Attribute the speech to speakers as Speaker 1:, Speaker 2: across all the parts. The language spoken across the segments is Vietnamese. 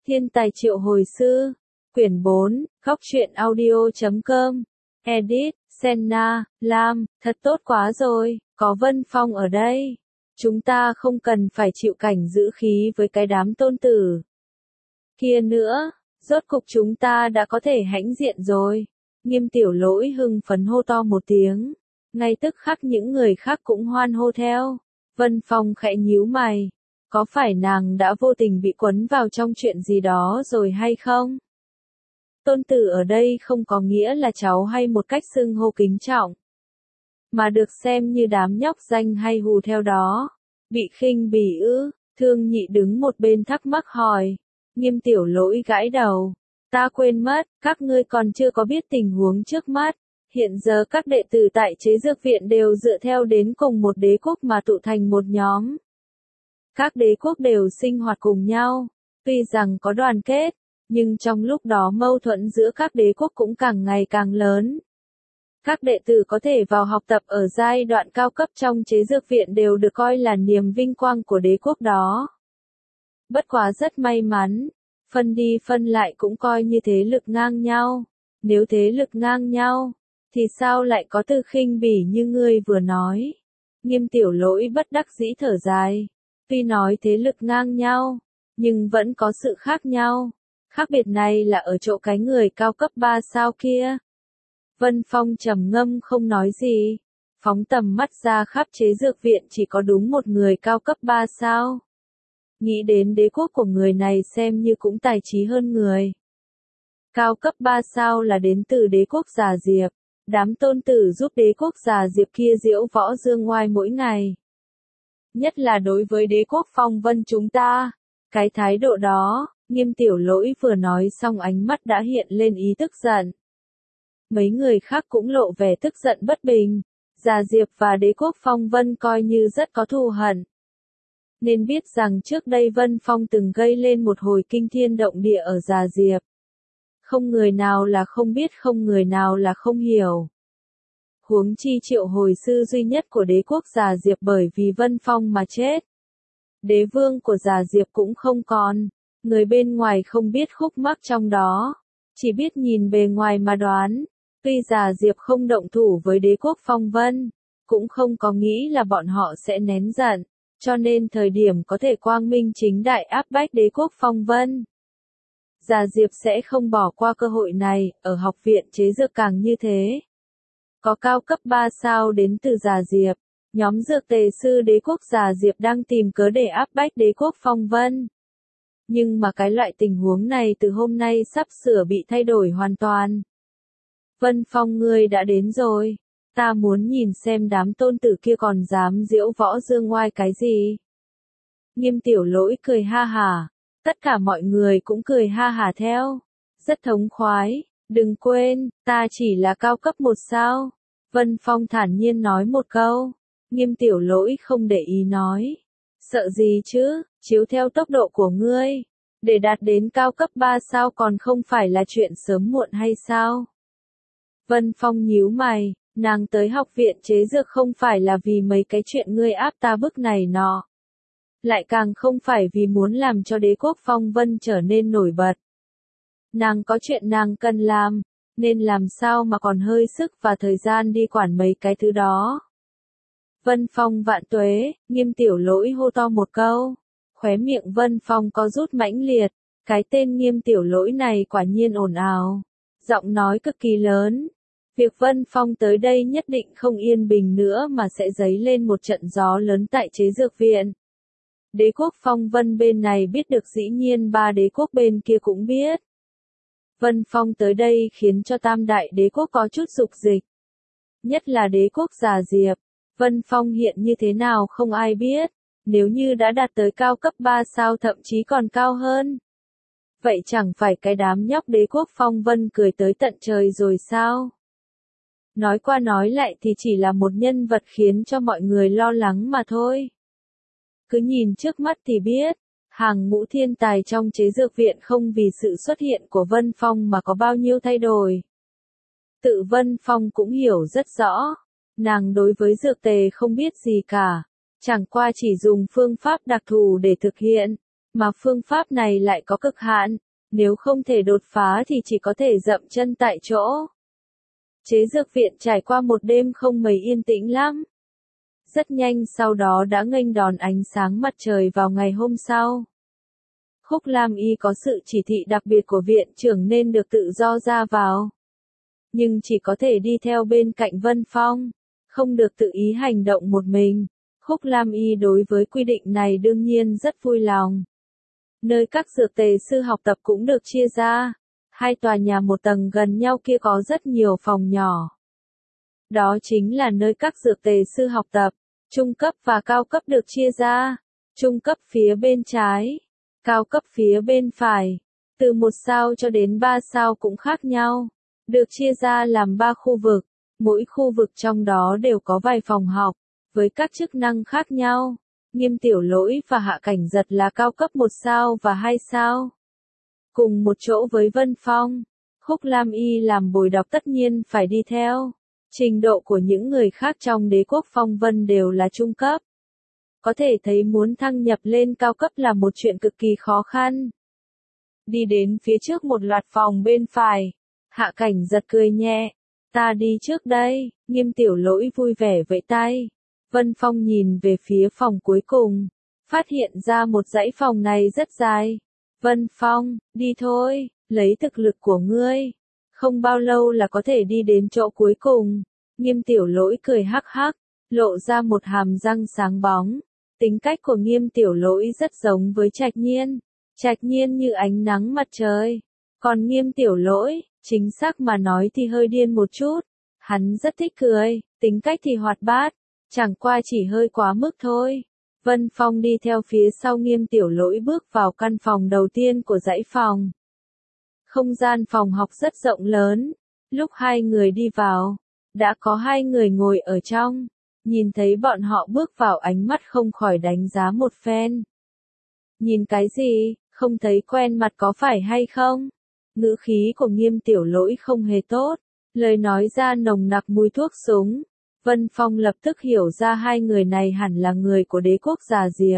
Speaker 1: Thiên tài triệu hồi sư. Quyển 4, Góc truyện audio.com. Edit, Senna, Lam, thật tốt quá rồi, có Vân Phong ở đây. Chúng ta không cần phải chịu cảnh giữ khí với cái đám tôn tử kia nữa, rốt cục chúng ta đã có thể hãnh diện rồi. Nghiêm Tiểu Lỗi hưng phấn hô to một tiếng, ngay tức khắc những người khác cũng hoan hô theo. Vân Phong khẽ nhíu mày, có phải nàng đã vô tình bị quấn vào trong chuyện gì đó rồi hay không? Tôn tử ở đây không có nghĩa là cháu hay một cách xưng hô kính trọng, mà được xem như đám nhóc danh hay hù theo đó. Bị khinh bỉ ư? Thương Nhị đứng một bên thắc mắc hỏi. Nghiêm Tiểu Lỗi gãi đầu. Ta quên mất, các ngươi còn chưa có biết tình huống trước mắt. Hiện giờ các đệ tử tại chế dược viện đều dựa theo đến cùng một đế quốc mà tụ thành một nhóm. Các đế quốc đều sinh hoạt cùng nhau, tuy rằng có đoàn kết, nhưng trong lúc đó mâu thuẫn giữa các đế quốc cũng càng ngày càng lớn. Các đệ tử có thể vào học tập ở giai đoạn cao cấp trong chế dược viện đều được coi là niềm vinh quang của đế quốc đó. Bất quá rất may mắn, phân đi phân lại cũng coi như thế lực ngang nhau. Nếu thế lực ngang nhau, thì sao lại có từ khinh bỉ như ngươi vừa nói? Nghiêm Tiểu Lỗi bất đắc dĩ thở dài. Tuy nói thế lực ngang nhau, nhưng vẫn có sự khác nhau. Khác biệt này là ở chỗ cái người cao cấp 3 sao kia. Vân Phong trầm ngâm không nói gì, phóng tầm mắt ra khắp chế dược viện chỉ có đúng một người cao cấp 3 sao. Nghĩ đến đế quốc của người này xem như cũng tài trí hơn người. Cao cấp 3 sao là đến từ đế quốc Già Diệp, đám tôn tử giúp đế quốc Già Diệp kia diễu võ dương ngoai mỗi ngày. Nhất là đối với đế quốc Phong Vân chúng ta, cái thái độ đó, Nghiêm Tiểu Lỗi vừa nói xong ánh mắt đã hiện lên ý tức giận. Mấy người khác cũng lộ vẻ tức giận bất bình, Già Diệp và đế quốc Phong Vân coi như rất có thù hận. Nên biết rằng trước đây Vân Phong từng gây lên một hồi kinh thiên động địa ở Già Diệp. Không người nào là không biết, không người nào là không hiểu. Huống chi triệu hồi sư duy nhất của đế quốc Già Diệp bởi vì Vân Phong mà chết. Đế vương của Già Diệp cũng không còn, người bên ngoài không biết khúc mắc trong đó, chỉ biết nhìn bề ngoài mà đoán. Tuy Già Diệp không động thủ với đế quốc Phong Vân, cũng không có nghĩ là bọn họ sẽ nén giận, cho nên thời điểm có thể quang minh chính đại áp bách đế quốc Phong Vân. Già Diệp sẽ không bỏ qua cơ hội này, ở học viện chế dược càng như thế. Có cao cấp 3 sao đến từ Già Diệp, nhóm dược tề sư đế quốc Già Diệp đang tìm cớ để áp bách đế quốc Phong Vân. Nhưng mà cái loại tình huống này từ hôm nay sắp sửa bị thay đổi hoàn toàn. Vân Phong ngươi đã đến rồi, ta muốn nhìn xem đám tôn tử kia còn dám diễu võ dương ngoai cái gì. Nghiêm Tiểu Lỗi cười ha hả, tất cả mọi người cũng cười ha hả theo, rất thống khoái. Đừng quên, ta chỉ là cao cấp 1 sao. Vân Phong thản nhiên nói một câu. Nghiêm Tiểu Lỗi không để ý nói. Sợ gì chứ, chiếu theo tốc độ của ngươi. Để đạt đến cao cấp 3 sao còn không phải là chuyện sớm muộn hay sao? Vân Phong nhíu mày, nàng tới học viện chế dược không phải là vì mấy cái chuyện ngươi áp ta bức này nọ. Lại càng không phải vì muốn làm cho đế quốc Phong Vân trở nên nổi bật. Nàng có chuyện nàng cần làm, nên làm sao mà còn hơi sức và thời gian đi quản mấy cái thứ đó. Vân Phong vạn tuế, Nghiêm Tiểu Lỗi hô to một câu. Khóe miệng Vân Phong có rút mãnh liệt, cái tên Nghiêm Tiểu Lỗi này quả nhiên ồn ào. Giọng nói cực kỳ lớn. Việc Vân Phong tới đây nhất định không yên bình nữa mà sẽ dấy lên một trận gió lớn tại chế dược viện. Đế quốc Phong Vân bên này biết được dĩ nhiên ba đế quốc bên kia cũng biết. Vân Phong tới đây khiến cho tam đại đế quốc có chút dục dịch. Nhất là đế quốc Già Diệp. Vân Phong hiện như thế nào không ai biết. Nếu như đã đạt tới cao cấp 3 sao thậm chí còn cao hơn. Vậy chẳng phải cái đám nhóc đế quốc Phong Vân cười tới tận trời rồi sao? Nói qua nói lại thì chỉ là một nhân vật khiến cho mọi người lo lắng mà thôi. Cứ nhìn trước mắt thì biết. Hàng ngũ thiên tài trong chế dược viện không vì sự xuất hiện của Vân Phong mà có bao nhiêu thay đổi. Tự Vân Phong cũng hiểu rất rõ, nàng đối với dược tề không biết gì cả, chẳng qua chỉ dùng phương pháp đặc thù để thực hiện, mà phương pháp này lại có cực hạn, nếu không thể đột phá thì chỉ có thể dậm chân tại chỗ. Chế dược viện trải qua một đêm không mấy yên tĩnh lắm. Rất nhanh sau đó đã nghênh đón ánh sáng mặt trời vào ngày hôm sau. Khúc Lam Y có sự chỉ thị đặc biệt của viện trưởng nên được tự do ra vào. Nhưng chỉ có thể đi theo bên cạnh Vân Phong, không được tự ý hành động một mình. Khúc Lam Y đối với quy định này đương nhiên rất vui lòng. Nơi các dược tề sư học tập cũng được chia ra. Hai tòa nhà một tầng gần nhau kia có rất nhiều phòng nhỏ. Đó chính là nơi các dược tề sư học tập. Trung cấp và cao cấp được chia ra. Trung cấp phía bên trái, cao cấp phía bên phải. Từ 1 sao cho đến 3 sao cũng khác nhau. Được chia ra làm 3 khu vực. Mỗi khu vực trong đó đều có vài phòng học, với các chức năng khác nhau. Nghiêm Tiểu Lỗi và Hạ Cảnh Giật là cao cấp 1 sao và 2 sao. Cùng một chỗ với Vân Phong, Khúc Lam Y làm bồi đọc tất nhiên phải đi theo. Trình độ của những người khác trong đế quốc Phong Vân đều là trung cấp. Có thể thấy muốn thăng nhập lên cao cấp là một chuyện cực kỳ khó khăn. Đi đến phía trước một loạt phòng bên phải, Hạ Cảnh Giật cười nhẹ. Ta đi trước đây, Nghiêm Tiểu Lỗi vui vẻ vẫy tay. Vân Phong nhìn về phía phòng cuối cùng, phát hiện ra một dãy phòng này rất dài. Vân Phong, đi thôi, lấy thực lực của ngươi. Không bao lâu là có thể đi đến chỗ cuối cùng. Nghiêm Tiểu Lỗi cười hắc hắc, lộ ra một hàm răng sáng bóng. Tính cách của Nghiêm Tiểu Lỗi rất giống với Trạch Nhiên. Trạch Nhiên như ánh nắng mặt trời. Còn Nghiêm Tiểu Lỗi, chính xác mà nói thì hơi điên một chút. Hắn rất thích cười, tính cách thì hoạt bát. Chẳng qua chỉ hơi quá mức thôi. Vân Phong đi theo phía sau Nghiêm Tiểu Lỗi bước vào căn phòng đầu tiên của dãy phòng. Không gian phòng học rất rộng lớn. Lúc hai người đi vào, đã có hai người ngồi ở trong. Nhìn thấy bọn họ bước vào ánh mắt không khỏi đánh giá một phen. Nhìn cái gì, không thấy quen mặt có phải hay không? Ngữ khí của Nghiêm Tiểu Lỗi không hề tốt. Lời nói ra nồng nặc mùi thuốc súng. Vân Phong lập tức hiểu ra hai người này hẳn là người của đế quốc Già Diệp.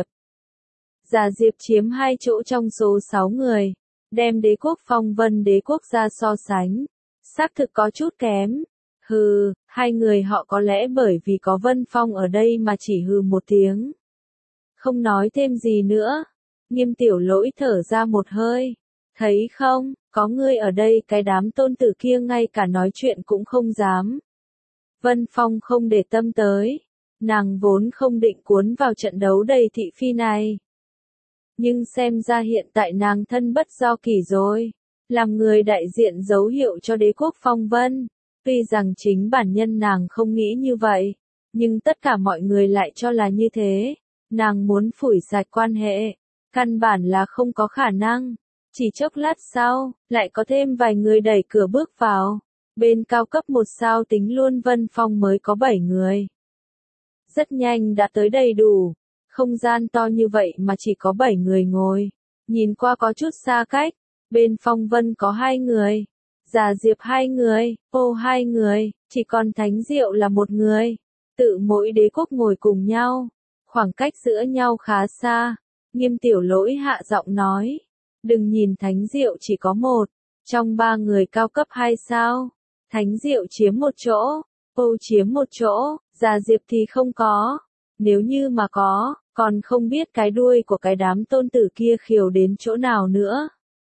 Speaker 1: Già Diệp chiếm 2 chỗ trong số 6 người. Đem đế quốc Phong Vân đế quốc ra so sánh. Xác thực có chút kém. Hừ, hai người họ có lẽ bởi vì có Vân Phong ở đây mà chỉ hừ một tiếng. Không nói thêm gì nữa. Nghiêm Tiểu Lỗi thở ra một hơi. Thấy không, có ngươi ở đây cái đám tôn tử kia ngay cả nói chuyện cũng không dám. Vân Phong không để tâm tới. Nàng vốn không định cuốn vào trận đấu đầy thị phi này. Nhưng xem ra hiện tại nàng thân bất do kỷ rồi. Làm người đại diện dấu hiệu cho đế quốc Phong Vân. Tuy rằng chính bản nhân nàng không nghĩ như vậy. Nhưng tất cả mọi người lại cho là như thế. Nàng muốn phủi sạch quan hệ. Căn bản là không có khả năng. Chỉ chốc lát sau, lại có thêm vài người đẩy cửa bước vào. Bên cao cấp 1 sao tính luôn Vân Phong mới có 7 người. Rất nhanh đã tới đầy đủ. Không gian to như vậy mà chỉ có 7 người ngồi. Nhìn qua có chút xa cách. Bên Phong Vân có 2 người. Già Diệp 2 người. Ô 2 người. Chỉ còn Thánh Diệu là 1 người. Tự mỗi đế quốc ngồi cùng nhau. Khoảng cách giữa nhau khá xa. Nghiêm Tiểu Lỗi hạ giọng nói. Đừng nhìn Thánh Diệu chỉ có 1. Trong 3 người cao cấp 2 sao. Thánh Diệu chiếm 1 chỗ. Ô chiếm 1 chỗ. Già Diệp thì không có. Nếu như mà có, còn không biết cái đuôi của cái đám tôn tử kia khiêu đến chỗ nào nữa.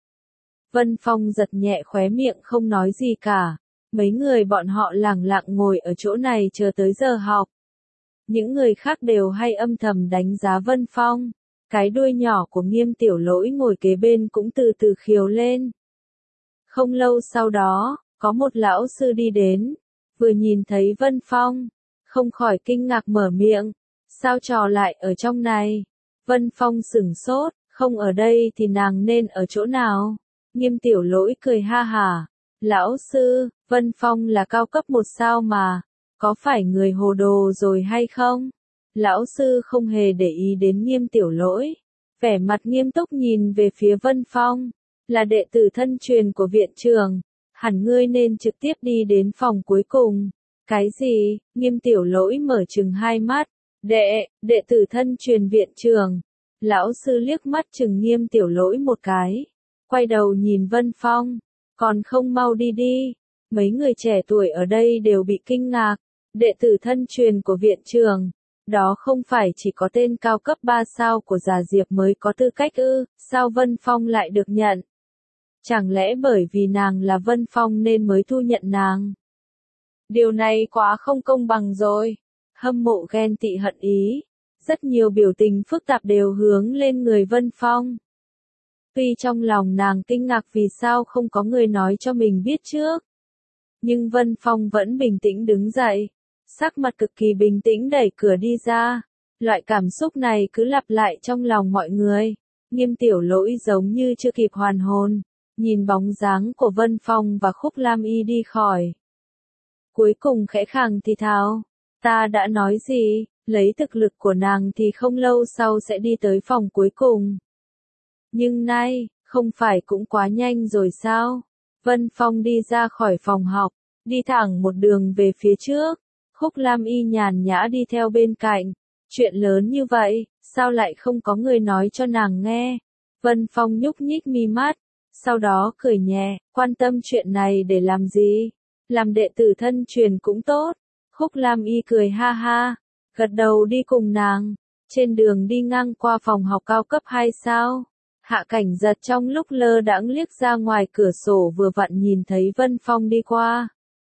Speaker 1: Vân Phong giật nhẹ khóe miệng không nói gì cả. Mấy người bọn họ lẳng lặng ngồi ở chỗ này chờ tới giờ học. Những người khác đều hay âm thầm đánh giá Vân Phong. Cái đuôi nhỏ của Nghiêm Tiểu Lỗi ngồi kế bên cũng từ từ khiêu lên. Không lâu sau đó, có một lão sư đi đến. Vừa nhìn thấy Vân Phong, không khỏi kinh ngạc mở miệng. Sao trò lại ở trong này? Vân Phong sửng sốt, không ở đây thì nàng nên ở chỗ nào? Nghiêm Tiểu Lỗi cười ha hả. Lão sư, Vân Phong là cao cấp 1 sao mà. Có phải người hồ đồ rồi hay không? Lão sư không hề để ý đến Nghiêm Tiểu Lỗi. Vẻ mặt nghiêm túc nhìn về phía Vân Phong. Là đệ tử thân truyền của viện trưởng. Hẳn ngươi nên trực tiếp đi đến phòng cuối cùng. Cái gì? Nghiêm Tiểu Lỗi mở trừng hai mắt. Đệ tử thân truyền viện trưởng. Lão sư liếc mắt chừng Nghiêm Tiểu Lỗi một cái, quay đầu nhìn Vân Phong, còn không mau đi đi. Mấy người trẻ tuổi ở đây đều bị kinh ngạc, đệ tử thân truyền của viện trưởng, đó không phải chỉ có tên cao cấp 3 sao của Già Diệp mới có tư cách ư, sao Vân Phong lại được nhận? Chẳng lẽ bởi vì nàng là Vân Phong nên mới thu nhận nàng? Điều này quá không công bằng rồi. Hâm mộ ghen tị hận ý. Rất nhiều biểu tình phức tạp đều hướng lên người Vân Phong. Tuy trong lòng nàng kinh ngạc vì sao không có người nói cho mình biết trước. Nhưng Vân Phong vẫn bình tĩnh đứng dậy. Sắc mặt cực kỳ bình tĩnh đẩy cửa đi ra. Loại cảm xúc này cứ lặp lại trong lòng mọi người. Nghiêm Tiểu Lỗi giống như chưa kịp hoàn hồn. Nhìn bóng dáng của Vân Phong và Khúc Lam Y đi khỏi. Cuối cùng khẽ khàng thì thào. Ta đã nói gì, lấy thực lực của nàng thì không lâu sau sẽ đi tới phòng cuối cùng. Nhưng nay, không phải cũng quá nhanh rồi sao? Vân Phong đi ra khỏi phòng học, đi thẳng một đường về phía trước. Khúc Lam Y nhàn nhã đi theo bên cạnh. Chuyện lớn như vậy, sao lại không có người nói cho nàng nghe? Vân Phong nhúc nhích mi mắt, sau đó cười nhẹ, quan tâm chuyện này để làm gì? Làm đệ tử thân truyền cũng tốt. Khúc Lam Y cười ha ha, gật đầu đi cùng nàng. Trên đường đi ngang qua phòng học cao cấp 2 sao. Hạ Cảnh Giật trong lúc lơ đãng liếc ra ngoài cửa sổ vừa vặn nhìn thấy Vân Phong đi qua.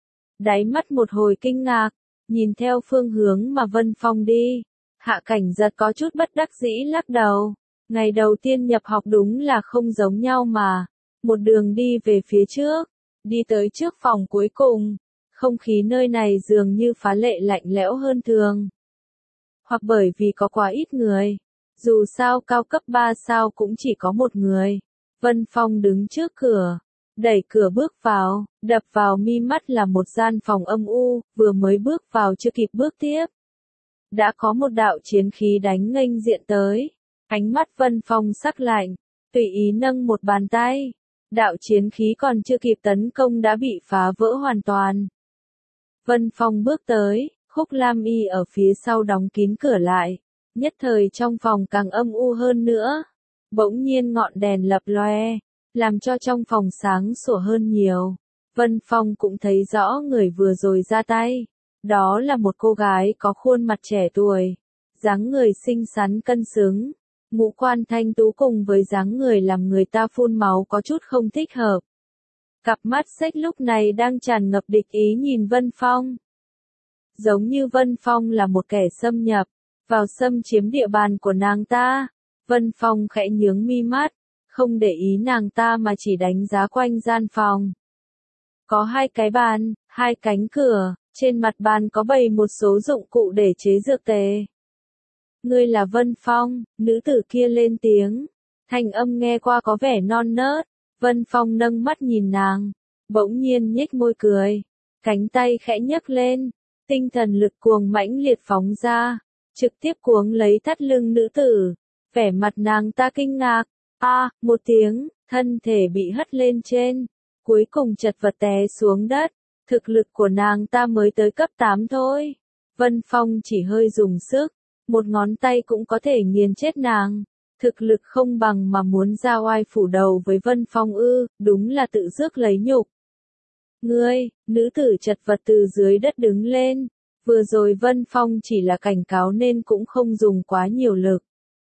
Speaker 1: Đáy mắt một hồi kinh ngạc, nhìn theo phương hướng mà Vân Phong đi. Hạ Cảnh Giật có chút bất đắc dĩ lắc đầu. Ngày đầu tiên nhập học đúng là không giống nhau mà. Một đường đi về phía trước, đi tới trước phòng cuối cùng. Không khí nơi này dường như phá lệ lạnh lẽo hơn thường. Hoặc bởi vì có quá ít người. Dù sao cao cấp 3 sao cũng chỉ có một người. Vân Phong đứng trước cửa, đẩy cửa bước vào, đập vào mi mắt là một gian phòng âm u, vừa mới bước vào chưa kịp bước tiếp. Đã có một đạo chiến khí đánh nghênh diện tới. Ánh mắt Vân Phong sắc lạnh, tùy ý nâng một bàn tay. Đạo chiến khí còn chưa kịp tấn công đã bị phá vỡ hoàn toàn. Vân Phong bước tới, Khúc Lam Y ở phía sau đóng kín cửa lại. Nhất thời trong phòng càng âm u hơn nữa. Bỗng nhiên ngọn đèn lập loe, làm cho trong phòng sáng sủa hơn nhiều. Vân Phong cũng thấy rõ người vừa rồi ra tay. Đó là một cô gái có khuôn mặt trẻ tuổi, dáng người xinh xắn cân xứng, ngũ quan thanh tú cùng với dáng người làm người ta phun máu có chút không thích hợp. Cặp mắt xếch lúc này đang tràn ngập địch ý nhìn Vân Phong. Giống như Vân Phong là một kẻ xâm nhập, vào xâm chiếm địa bàn của nàng ta. Vân Phong khẽ nhướng mi mắt, không để ý nàng ta mà chỉ đánh giá quanh gian phòng. Có 2 cái bàn, 2 cánh cửa, trên mặt bàn có bày một số dụng cụ để chế dược tề. Ngươi là Vân Phong, nữ tử kia lên tiếng. Thanh âm nghe qua có vẻ non nớt. Vân Phong nâng mắt nhìn nàng, bỗng nhiên nhếch môi cười, cánh tay khẽ nhấc lên, tinh thần lực cuồng mãnh liệt phóng ra, trực tiếp cuống lấy thắt lưng nữ tử. Vẻ mặt nàng ta kinh ngạc, một tiếng, thân thể bị hất lên trên, cuối cùng chật vật té xuống đất. Thực lực của nàng ta mới tới cấp 8 thôi. Vân Phong chỉ hơi dùng sức, một ngón tay cũng có thể nghiền chết nàng. Thực lực không bằng mà muốn ra oai phủ đầu với Vân Phong ư, đúng là tự rước lấy nhục. Ngươi, nữ tử chật vật từ dưới đất đứng lên. Vừa rồi Vân Phong chỉ là cảnh cáo nên cũng không dùng quá nhiều lực.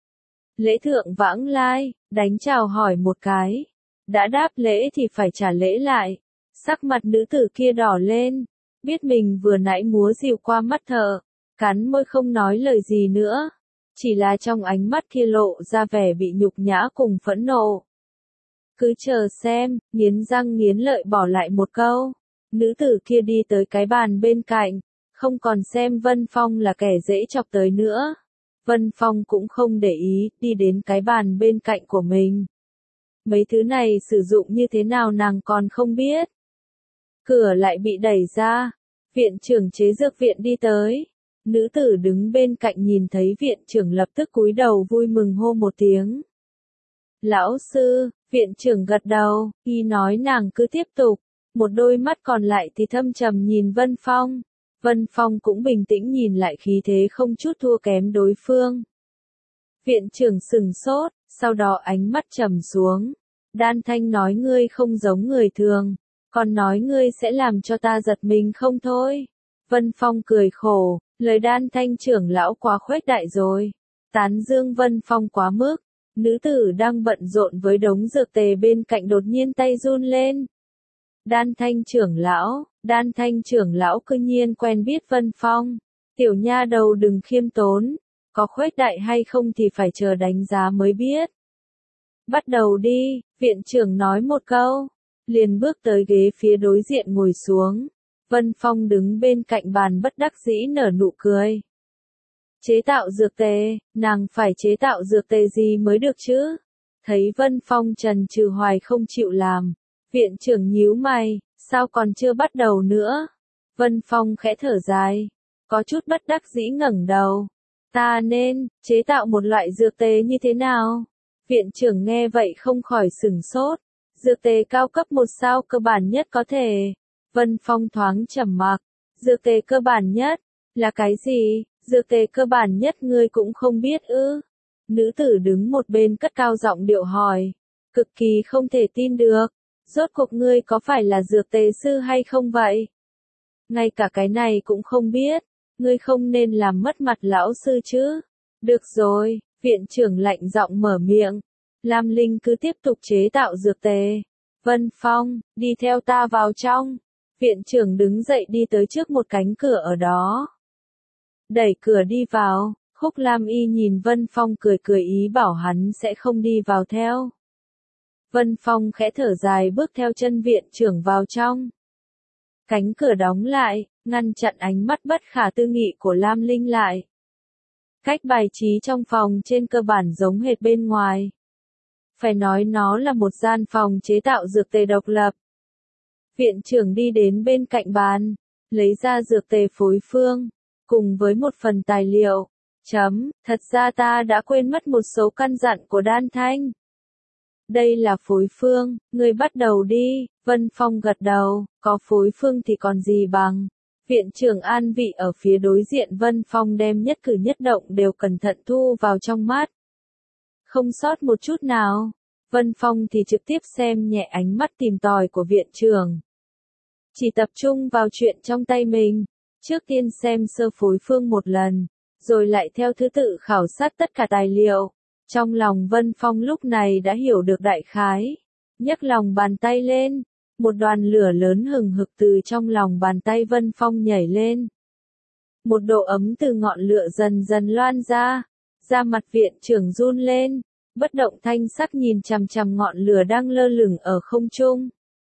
Speaker 1: Lễ thượng vãng lai, đánh chào hỏi một cái. Đã đáp lễ thì phải trả lễ lại. Sắc mặt nữ tử kia đỏ lên, biết mình vừa nãy múa dịu qua mắt thợ, cắn môi không nói lời gì nữa. Chỉ là trong ánh mắt kia lộ ra vẻ bị nhục nhã cùng phẫn nộ. Cứ chờ xem, nghiến răng nghiến lợi bỏ lại một câu. Nữ tử kia đi tới cái bàn bên cạnh, không còn xem Vân Phong là kẻ dễ chọc tới nữa. Vân Phong cũng không để ý, đi đến cái bàn bên cạnh của mình. Mấy thứ này sử dụng như thế nào nàng còn không biết. Cửa lại bị đẩy ra, viện trưởng chế dược viện đi tới. Nữ tử đứng bên cạnh nhìn thấy viện trưởng lập tức cúi đầu vui mừng hô một tiếng. Lão sư, viện trưởng gật đầu, y nói nàng cứ tiếp tục, một đôi mắt còn lại thì thâm trầm nhìn Vân Phong. Vân Phong cũng bình tĩnh nhìn lại khí thế không chút thua kém đối phương. Viện trưởng sừng sốt, sau đó ánh mắt trầm xuống. Đan Thanh nói ngươi không giống người thường, còn nói ngươi sẽ làm cho ta giật mình không thôi. Vân Phong cười khổ, lời Đan Thanh trưởng lão quá khuếch đại rồi. Tán dương Vân Phong quá mức. Nữ tử đang bận rộn với đống dược tề bên cạnh đột nhiên tay run lên. Đan Thanh trưởng lão cư nhiên quen biết Vân Phong. Tiểu nha đầu đừng khiêm tốn, có khuếch đại hay không thì phải chờ đánh giá mới biết. Bắt đầu đi, viện trưởng nói một câu, liền bước tới ghế phía đối diện ngồi xuống. Vân Phong đứng bên cạnh bàn bất đắc dĩ nở nụ cười. Chế tạo dược tề, nàng phải chế tạo dược tề gì mới được chứ? Thấy Vân Phong trần trừ hoài không chịu làm, viện trưởng nhíu mày, sao còn chưa bắt đầu nữa? Vân Phong khẽ thở dài, có chút bất đắc dĩ ngẩng đầu. Ta nên chế tạo một loại dược tề như thế nào? Viện trưởng nghe vậy không khỏi sửng sốt. Dược tề cao cấp 1 sao cơ bản nhất có thể. Vân Phong thoáng trầm mặc. Dược tề cơ bản nhất là cái gì? Dược tề cơ bản nhất ngươi cũng không biết ư? Nữ tử đứng một bên cất cao giọng điệu hỏi, cực kỳ không thể tin được. Rốt cuộc ngươi có phải là dược tề sư hay không vậy? Ngay cả cái này cũng không biết. Ngươi không nên làm mất mặt lão sư chứ. Được rồi, viện trưởng lạnh giọng mở miệng. Lam Linh cứ tiếp tục chế tạo dược tề. Vân Phong, đi theo ta vào trong. Viện trưởng đứng dậy đi tới trước một cánh cửa ở đó. Đẩy cửa đi vào, Khúc Lam Y nhìn Vân Phong cười cười ý bảo hắn sẽ không đi vào theo. Vân Phong khẽ thở dài bước theo chân viện trưởng vào trong. Cánh cửa đóng lại, ngăn chặn ánh mắt bất khả tư nghị của Lam Linh lại. Cách bài trí trong phòng trên cơ bản giống hệt bên ngoài. Phải nói nó là một gian phòng chế tạo dược tề độc lập. Viện trưởng đi đến bên cạnh bàn, lấy ra dược tề phối phương, cùng với một phần tài liệu. Thật ra ta đã quên mất một số căn dặn của Đan Thanh. Đây là phối phương, ngươi bắt đầu đi. Vân Phong gật đầu, có phối phương thì còn gì bằng. Viện trưởng an vị ở phía đối diện Vân Phong đem nhất cử nhất động đều cẩn thận thu vào trong mắt. Không sót một chút nào. Vân Phong thì trực tiếp xem nhẹ ánh mắt tìm tòi của viện trưởng. Chỉ tập trung vào chuyện trong tay mình. Trước tiên xem sơ phối phương một lần, rồi lại theo thứ tự khảo sát tất cả tài liệu. Trong lòng Vân Phong lúc này đã hiểu được đại khái. Nhấc lòng bàn tay lên, một đoàn lửa lớn hừng hực từ trong lòng bàn tay Vân Phong nhảy lên. Một độ ấm từ ngọn lửa dần dần loan ra, da mặt viện trưởng run lên, bất động thanh sắc nhìn chằm chằm ngọn lửa đang lơ lửng ở không trung.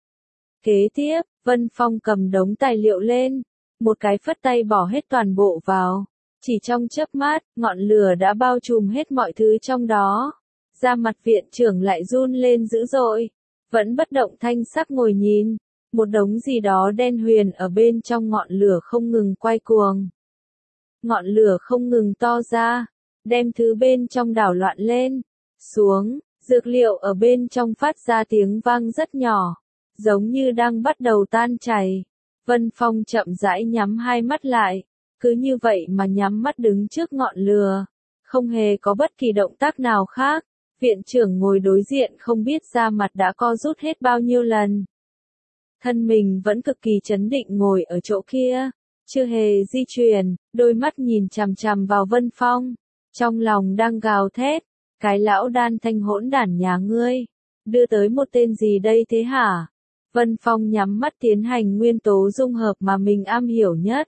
Speaker 1: Kế tiếp, Vân Phong cầm đống tài liệu lên, một cái phất tay bỏ hết toàn bộ vào. Chỉ trong chớp mắt, ngọn lửa đã bao trùm hết mọi thứ trong đó. Da mặt viện trưởng lại run lên dữ dội, vẫn bất động thanh sắc ngồi nhìn, một đống gì đó đen huyền ở bên trong ngọn lửa không ngừng quay cuồng. Ngọn lửa không ngừng to ra, đem thứ bên trong đảo loạn lên, xuống, dược liệu ở bên trong phát ra tiếng vang rất nhỏ, giống như đang bắt đầu tan chảy. Vân Phong chậm rãi nhắm hai mắt lại, cứ như vậy mà nhắm mắt đứng trước ngọn lửa, không hề có bất kỳ động tác nào khác. Viện trưởng ngồi đối diện không biết da mặt đã co rút hết bao nhiêu lần. Thân mình vẫn cực kỳ trấn định ngồi ở chỗ kia, chưa hề di chuyển, đôi mắt nhìn chằm chằm vào Vân Phong, trong lòng đang gào thét, cái lão Đan Thanh hỗn đản nhà ngươi, đưa tới một tên gì đây thế hả? Vân Phong nhắm mắt tiến hành nguyên tố dung hợp mà mình am hiểu nhất.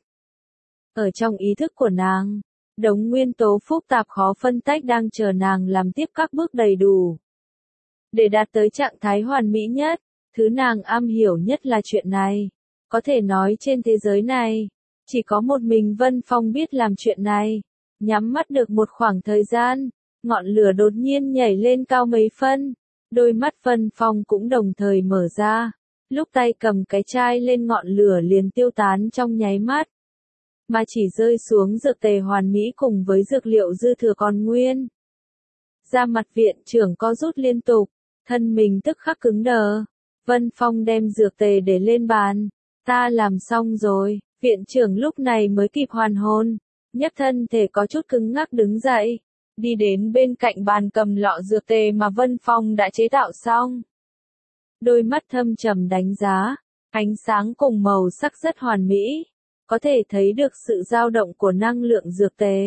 Speaker 1: Ở trong ý thức của nàng, đống nguyên tố phức tạp khó phân tách đang chờ nàng làm tiếp các bước đầy đủ. Để đạt tới trạng thái hoàn mỹ nhất, thứ nàng am hiểu nhất là chuyện này. Có thể nói trên thế giới này, chỉ có một mình Vân Phong biết làm chuyện này. Nhắm mắt được một khoảng thời gian, ngọn lửa đột nhiên nhảy lên cao mấy phân. Đôi mắt Vân Phong cũng đồng thời mở ra. Lúc tay cầm cái chai lên ngọn lửa liền tiêu tán trong nháy mắt. Mà chỉ rơi xuống dược tề hoàn mỹ cùng với dược liệu dư thừa còn nguyên. Da mặt viện trưởng co rút liên tục, thân mình tức khắc cứng đờ. Vân Phong đem dược tề để lên bàn. Ta làm xong rồi, viện trưởng lúc này mới kịp hoàn hồn. Nhấc thân thể có chút cứng ngắc đứng dậy. đi đến bên cạnh bàn cầm lọ dược tề mà Vân Phong đã chế tạo xong. Đôi mắt thâm trầm đánh giá, ánh sáng cùng màu sắc rất hoàn mỹ, có thể thấy được sự dao động của năng lượng dược tề.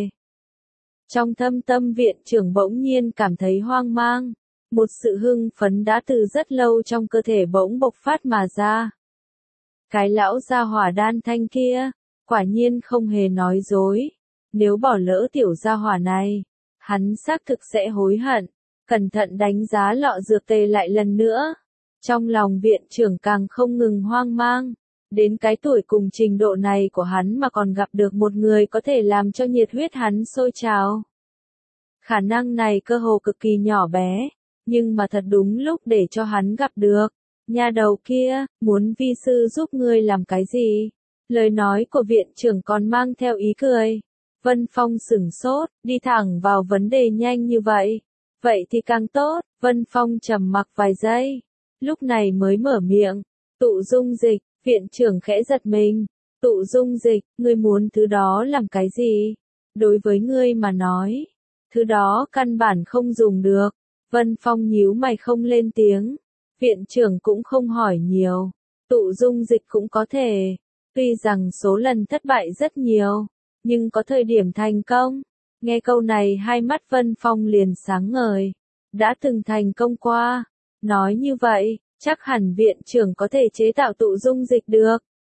Speaker 1: Trong thâm tâm viện trưởng bỗng nhiên cảm thấy hoang mang, một sự hưng phấn đã từ rất lâu trong cơ thể bỗng bộc phát mà ra. Cái lão gia hỏa đan thanh kia, quả nhiên không hề nói dối, nếu bỏ lỡ tiểu gia hỏa này, hắn xác thực sẽ hối hận. Cẩn thận đánh giá lọ dược tề lại lần nữa. Trong lòng viện trưởng càng không ngừng hoang mang, đến cái tuổi cùng trình độ này của hắn mà còn gặp được một người có thể làm cho nhiệt huyết hắn sôi trào. Khả năng này cơ hồ cực kỳ nhỏ bé, nhưng mà thật đúng lúc để cho hắn gặp được. Nhà đầu kia, muốn vi sư giúp ngươi làm cái gì? Lời nói của viện trưởng còn mang theo ý cười. Vân Phong sửng sốt, đi thẳng vào vấn đề nhanh như vậy. Vậy thì càng tốt, Vân Phong trầm mặc vài giây. Lúc này mới mở miệng, tụ dung dịch, viện trưởng khẽ giật mình. Tụ dung dịch, ngươi muốn thứ đó làm cái gì? Đối với ngươi mà nói, thứ đó căn bản không dùng được. Vân Phong nhíu mày không lên tiếng. Viện trưởng cũng không hỏi nhiều. Tụ dung dịch cũng có thể. Tuy rằng số lần thất bại rất nhiều, nhưng có thời điểm thành công. Nghe câu này hai mắt Vân Phong liền sáng ngời. Đã từng thành công qua. Nói như vậy, chắc hẳn viện trưởng có thể chế tạo tụ dung dịch được.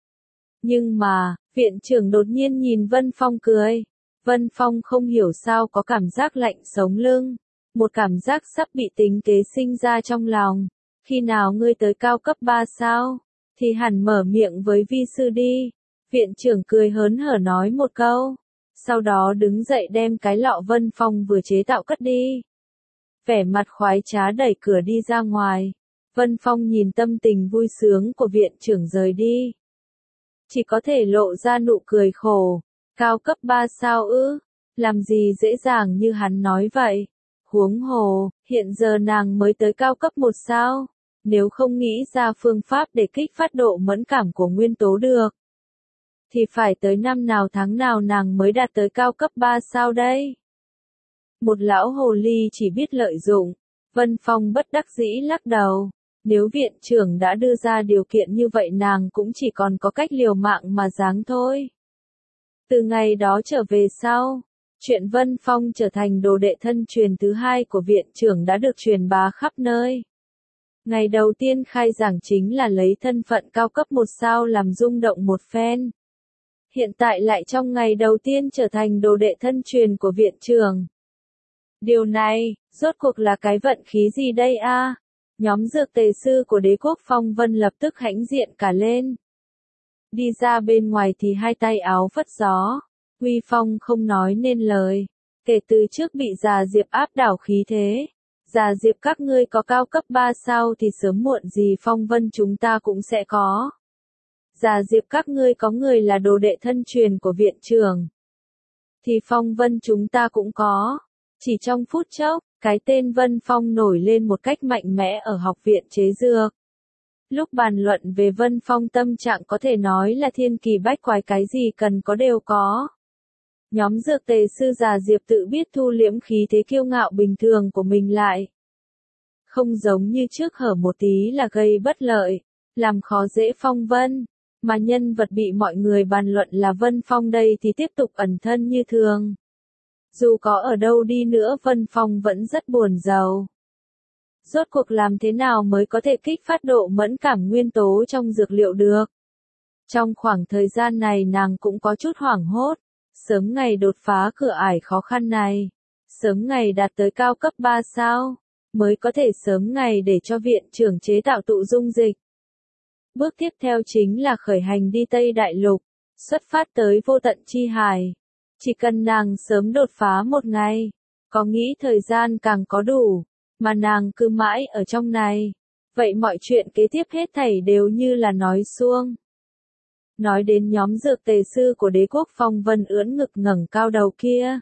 Speaker 1: Nhưng mà, viện trưởng đột nhiên nhìn Vân Phong cười. Vân Phong không hiểu sao có cảm giác lạnh sống lưng. Một cảm giác sắp bị tính kế sinh ra trong lòng. Khi nào ngươi tới cao cấp 3 sao? Thì hẳn mở miệng với vi sư đi. Viện trưởng cười hớn hở nói một câu. Sau đó đứng dậy đem cái lọ Vân Phong vừa chế tạo cất đi. Vẻ mặt khoái trá đẩy cửa đi ra ngoài. Vân Phong nhìn tâm tình vui sướng của viện trưởng rời đi. Chỉ có thể lộ ra nụ cười khổ. Cao cấp 3 sao ư? Làm gì dễ dàng như hắn nói vậy? Huống hồ, hiện giờ nàng mới tới cao cấp 1 sao? Nếu không nghĩ ra phương pháp để kích phát độ mẫn cảm của nguyên tố được, thì phải tới năm nào tháng nào nàng mới đạt tới cao cấp 3 sao đây? Một lão hồ ly chỉ biết lợi dụng. Vân Phong bất đắc dĩ lắc đầu. Nếu viện trưởng đã đưa ra điều kiện như vậy nàng cũng chỉ còn có cách liều mạng mà giáng thôi. Từ ngày đó trở về sau, chuyện Vân Phong trở thành đồ đệ thân truyền thứ hai của viện trưởng đã được truyền bá khắp nơi. Ngày đầu tiên khai giảng chính là lấy thân phận cao cấp 1 sao làm rung động một phen. Hiện tại lại trong ngày đầu tiên trở thành đồ đệ thân truyền của viện trưởng. Điều này, rốt cuộc là cái vận khí gì đây a? Nhóm dược tề sư của đế quốc Phong Vân lập tức hãnh diện cả lên. Đi ra bên ngoài thì hai tay áo phất gió. Uy phong không nói nên lời. Kể từ trước bị già Diệp áp đảo khí thế. Già Diệp các ngươi có cao cấp 3 sao thì sớm muộn gì Phong Vân chúng ta cũng sẽ có. Già Diệp các ngươi có người là đồ đệ thân truyền của viện trưởng. Thì Phong Vân chúng ta cũng có. Chỉ trong phút chốc, cái tên Vân Phong nổi lên một cách mạnh mẽ ở học viện chế dược. Lúc bàn luận về Vân Phong tâm trạng có thể nói là thiên kỳ bách quái, cái gì cần có đều có. Nhóm dược tề sư già Diệp tự biết thu liễm khí thế kiêu ngạo bình thường của mình lại. Không giống như trước hở một tí là gây bất lợi, làm khó dễ Phong Vân, mà nhân vật bị mọi người bàn luận là Vân Phong đây thì tiếp tục ẩn thân như thường. Dù có ở đâu đi nữa Vân Phong vẫn rất buồn rầu. Rốt cuộc làm thế nào mới có thể kích phát độ mẫn cảm nguyên tố trong dược liệu được? Trong khoảng thời gian này nàng cũng có chút hoảng hốt. Sớm ngày đột phá cửa ải khó khăn này. Sớm ngày đạt tới cao cấp 3 sao. Mới có thể sớm ngày để cho viện trưởng chế tạo tụ dung dịch. Bước tiếp theo chính là khởi hành đi Tây Đại Lục. Xuất phát tới vô tận chi hải. Chỉ cần nàng sớm đột phá một ngày. Có nghĩ thời gian càng có đủ. Mà nàng cứ mãi ở trong này. Vậy mọi chuyện kế tiếp hết thảy đều như là nói suông. Nói đến nhóm dược tề sư của đế quốc Phong Vân ưỡn ngực ngẩng cao đầu kia.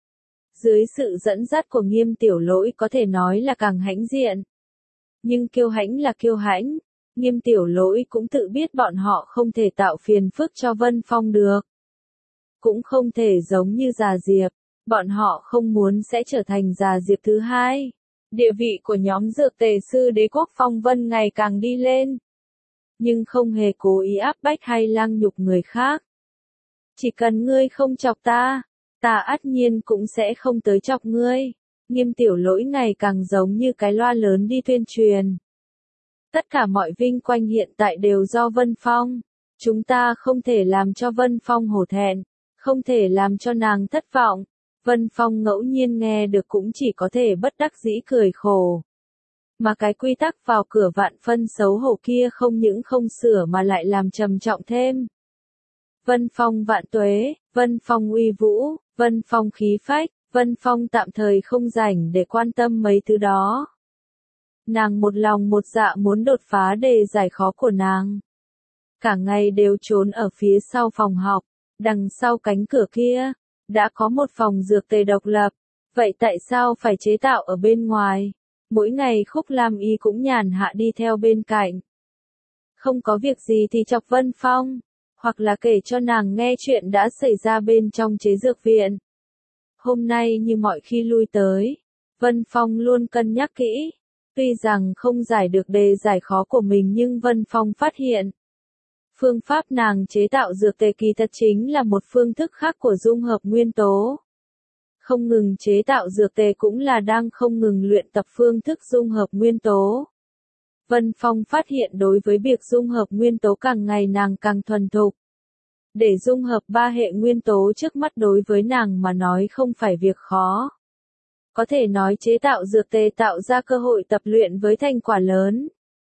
Speaker 1: Dưới sự dẫn dắt của Nghiêm Tiểu Lỗi có thể nói là càng hãnh diện. Nhưng kiêu hãnh là kiêu hãnh, Nghiêm Tiểu Lỗi cũng tự biết bọn họ không thể tạo phiền phức cho Vân Phong được. Cũng không thể giống như già Diệp, Bọn họ không muốn sẽ trở thành Già Diệp thứ hai. Địa vị của nhóm dược tề sư đế quốc phong vân ngày càng đi lên. Nhưng không hề cố ý áp bách hay lăng nhục người khác. Chỉ cần ngươi không chọc ta, ta ắt nhiên cũng sẽ không tới chọc ngươi. Nghiêm Tiểu Lỗi ngày càng giống như cái loa lớn đi tuyên truyền. Tất cả mọi vinh quang hiện tại đều do Vân Phong. Chúng ta không thể làm cho Vân Phong hổ thẹn, không thể làm cho nàng thất vọng. Vân Phong ngẫu nhiên nghe được cũng chỉ có thể bất đắc dĩ cười khổ. Mà cái quy tắc vào cửa vạn phân xấu hổ kia không những không sửa mà lại làm trầm trọng thêm. Vân Phong vạn tuế, Vân Phong uy vũ, Vân Phong khí phách, Vân Phong tạm thời không rảnh để quan tâm mấy thứ đó. Nàng một lòng một dạ muốn đột phá đề giải khó của nàng. Cả ngày đều trốn ở phía sau phòng học, đằng sau cánh cửa kia, đã có một phòng dược tề độc lập. Vậy tại sao phải chế tạo ở bên ngoài? Mỗi ngày Khúc Lam Y cũng nhàn hạ đi theo bên cạnh. Không có việc gì thì chọc Vân Phong, hoặc là kể cho nàng nghe chuyện đã xảy ra bên trong chế dược viện. Hôm nay như mọi khi lui tới, Vân Phong luôn cân nhắc kỹ. Tuy rằng không giải được đề giải khó của mình nhưng Vân Phong phát hiện. Phương pháp nàng chế tạo dược tề kỳ thật chính là một phương thức khác của dung hợp nguyên tố. Không ngừng chế tạo dược tề cũng là đang không ngừng luyện tập phương thức dung hợp nguyên tố. Vân Phong phát hiện đối với việc dung hợp nguyên tố càng ngày nàng càng thuần thục. Để dung hợp 3 hệ nguyên tố trước mắt đối với nàng mà nói không phải việc khó. Có thể nói chế tạo dược tề tạo ra cơ hội tập luyện với thành quả lớn.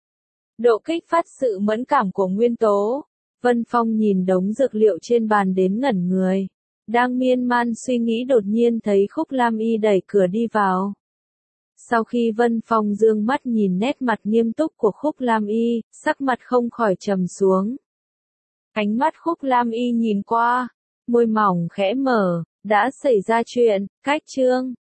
Speaker 1: Độ kích phát sự mẫn cảm của nguyên tố. Vân Phong nhìn đống dược liệu trên bàn đến ngẩn người. Đang miên man suy nghĩ đột nhiên thấy Khúc Lam Y đẩy cửa đi vào. Sau khi Vân Phong dương mắt nhìn nét mặt nghiêm túc của Khúc Lam Y, sắc mặt không khỏi trầm xuống. Ánh mắt Khúc Lam Y nhìn qua, môi mỏng khẽ mở, đã xảy ra chuyện, cách chương.